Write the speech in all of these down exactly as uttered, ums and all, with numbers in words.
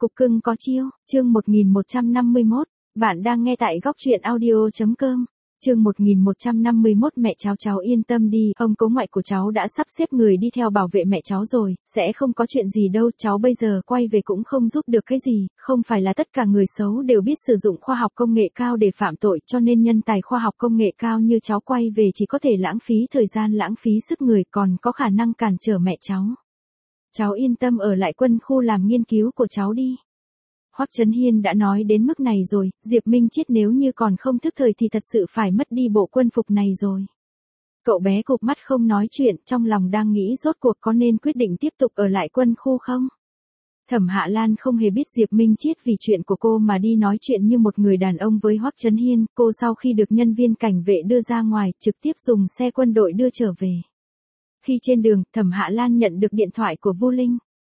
Cục cưng có chiêu, chương một nghìn một trăm năm mươi mốt, bạn đang nghe tại góc truyện audio.com. Chương một nghìn một trăm năm mươi mốt mẹ cháu cháu yên tâm đi, ông cố ngoại của cháu đã sắp xếp người đi theo bảo vệ mẹ cháu rồi, sẽ không có chuyện gì đâu, cháu bây giờ quay về cũng không giúp được cái gì, không phải là tất cả người xấu đều biết sử dụng khoa học công nghệ cao để phạm tội, cho nên nhân tài khoa học công nghệ cao như cháu quay về chỉ có thể lãng phí thời gian lãng phí sức người, còn có khả năng cản trở mẹ cháu. Cháu yên tâm ở lại quân khu làm nghiên cứu của cháu đi. Hoắc Chấn Hiên đã nói đến mức này rồi, Diệp Minh Chiết nếu như còn không thức thời thì thật sự phải mất đi bộ quân phục này rồi. Cậu bé cụp mắt không nói chuyện, trong lòng đang nghĩ rốt cuộc có nên quyết định tiếp tục ở lại quân khu không? Thẩm Hạ Lan không hề biết Diệp Minh Chiết vì chuyện của cô mà đi nói chuyện như một người đàn ông với Hoắc Chấn Hiên, cô sau khi được nhân viên cảnh vệ đưa ra ngoài, trực tiếp dùng xe quân đội đưa trở về. Khi trên đường, Thẩm Hạ Lan nhận được điện thoại của Vu Linh.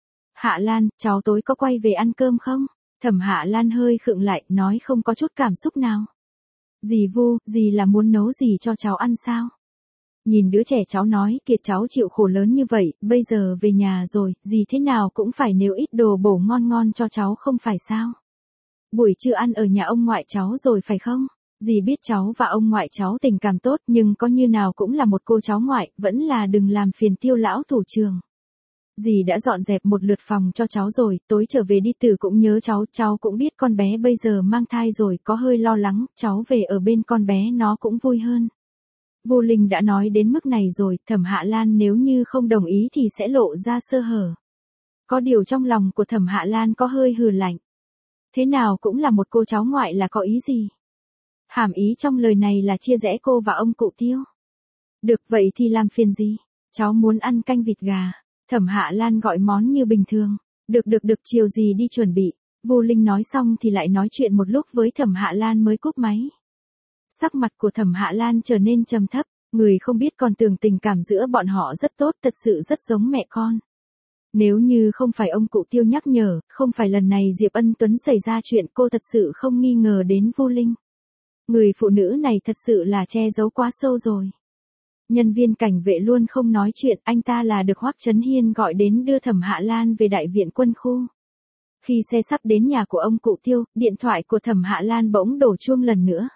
Hạ Lan, cháu tối có quay về ăn cơm không? Thẩm Hạ Lan hơi khựng lại, nói không có chút cảm xúc nào. Dì Vu, dì là muốn nấu gì cho cháu ăn sao? Nhìn đứa trẻ cháu nói, kiệt cháu chịu khổ lớn như vậy, bây giờ về nhà rồi, dì thế nào cũng phải nấu ít đồ bổ ngon ngon cho cháu không phải sao? Buổi trưa ăn ở nhà ông ngoại cháu rồi phải không? Dì biết cháu và ông ngoại cháu tình cảm tốt, nhưng có như nào cũng là một cô cháu ngoại, vẫn là đừng làm phiền Tiêu lão thủ trưởng. Dì đã dọn dẹp một lượt phòng cho cháu rồi, tối trở về đi Tử cũng nhớ cháu, cháu cũng biết con bé bây giờ mang thai rồi, có hơi lo lắng, cháu về ở bên con bé nó cũng vui hơn. Vô Linh đã nói đến mức này rồi, Thẩm Hạ Lan nếu như không đồng ý thì sẽ lộ ra sơ hở. Có điều trong lòng của Thẩm Hạ Lan có hơi hừ lạnh. Thế nào cũng là một cô cháu ngoại là có ý gì? Hàm ý trong lời này là chia rẽ cô và ông cụ Tiêu. Được vậy thì làm phiền gì? Cháu muốn ăn canh vịt gà. Thẩm Hạ Lan gọi món như bình thường. Được được được, chiều gì đi chuẩn bị. Vô Linh nói xong thì lại nói chuyện một lúc với Thẩm Hạ Lan mới cúp máy. Sắc mặt của Thẩm Hạ Lan trở nên trầm thấp, người không biết còn tưởng tình cảm giữa bọn họ rất tốt, thật sự rất giống mẹ con. Nếu như không phải ông cụ Tiêu nhắc nhở, không phải lần này Diệp Ân Tuấn xảy ra chuyện, cô thật sự không nghi ngờ đến Vô Linh. Người phụ nữ này thật sự là che giấu quá sâu rồi. Nhân viên cảnh vệ luôn không nói chuyện, anh ta là được Hoắc Chấn Hiên gọi đến đưa Thẩm Hạ Lan về đại viện quân khu. Khi xe sắp đến nhà của ông cụ Tiêu, điện thoại của Thẩm Hạ Lan bỗng đổ chuông lần nữa.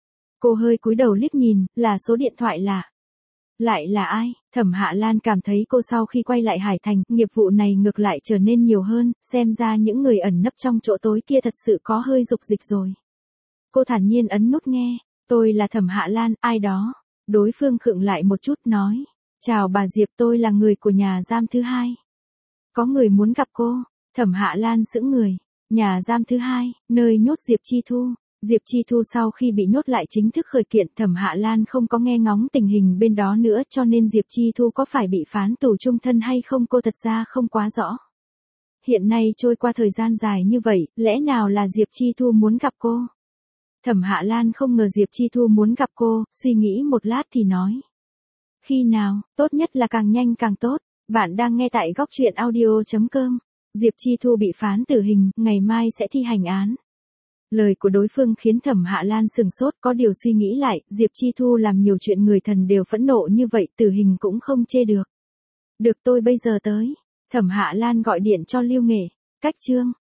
Cô hơi cúi đầu liếc nhìn, là số điện thoại lạ. Lại là ai? Thẩm Hạ Lan cảm thấy cô sau khi quay lại Hải Thành, nghiệp vụ này ngược lại trở nên nhiều hơn, xem ra những người ẩn nấp trong chỗ tối kia thật sự có hơi dục dịch rồi. Cô thản nhiên ấn nút nghe, tôi là Thẩm Hạ Lan, ai đó? Đối phương khựng lại một chút nói, chào bà Diệp, tôi là người của nhà giam thứ hai. Có người muốn gặp cô. Thẩm Hạ Lan sững người, nhà giam thứ hai, nơi nhốt Diệp Chi Thu. Diệp Chi Thu sau khi bị nhốt lại chính thức khởi kiện, Thẩm Hạ Lan không có nghe ngóng tình hình bên đó nữa, cho nên Diệp Chi Thu có phải bị phán tù chung thân hay không cô thật ra không quá rõ. Hiện nay trôi qua thời gian dài như vậy, lẽ nào là Diệp Chi Thu muốn gặp cô? Thẩm Hạ Lan không ngờ Diệp Chi Thu muốn gặp cô, suy nghĩ một lát thì nói. Khi nào, tốt nhất là càng nhanh càng tốt, bạn đang nghe tại góc truyện audio.com. Diệp Chi Thu bị phán tử hình, ngày mai sẽ thi hành án. Lời của đối phương khiến Thẩm Hạ Lan sừng sốt, có điều suy nghĩ lại, Diệp Chi Thu làm nhiều chuyện người thần đều phẫn nộ như vậy, tử hình cũng không chê được. Được, tôi bây giờ tới. Thẩm Hạ Lan gọi điện cho Lưu Nghệ. Cách Trương,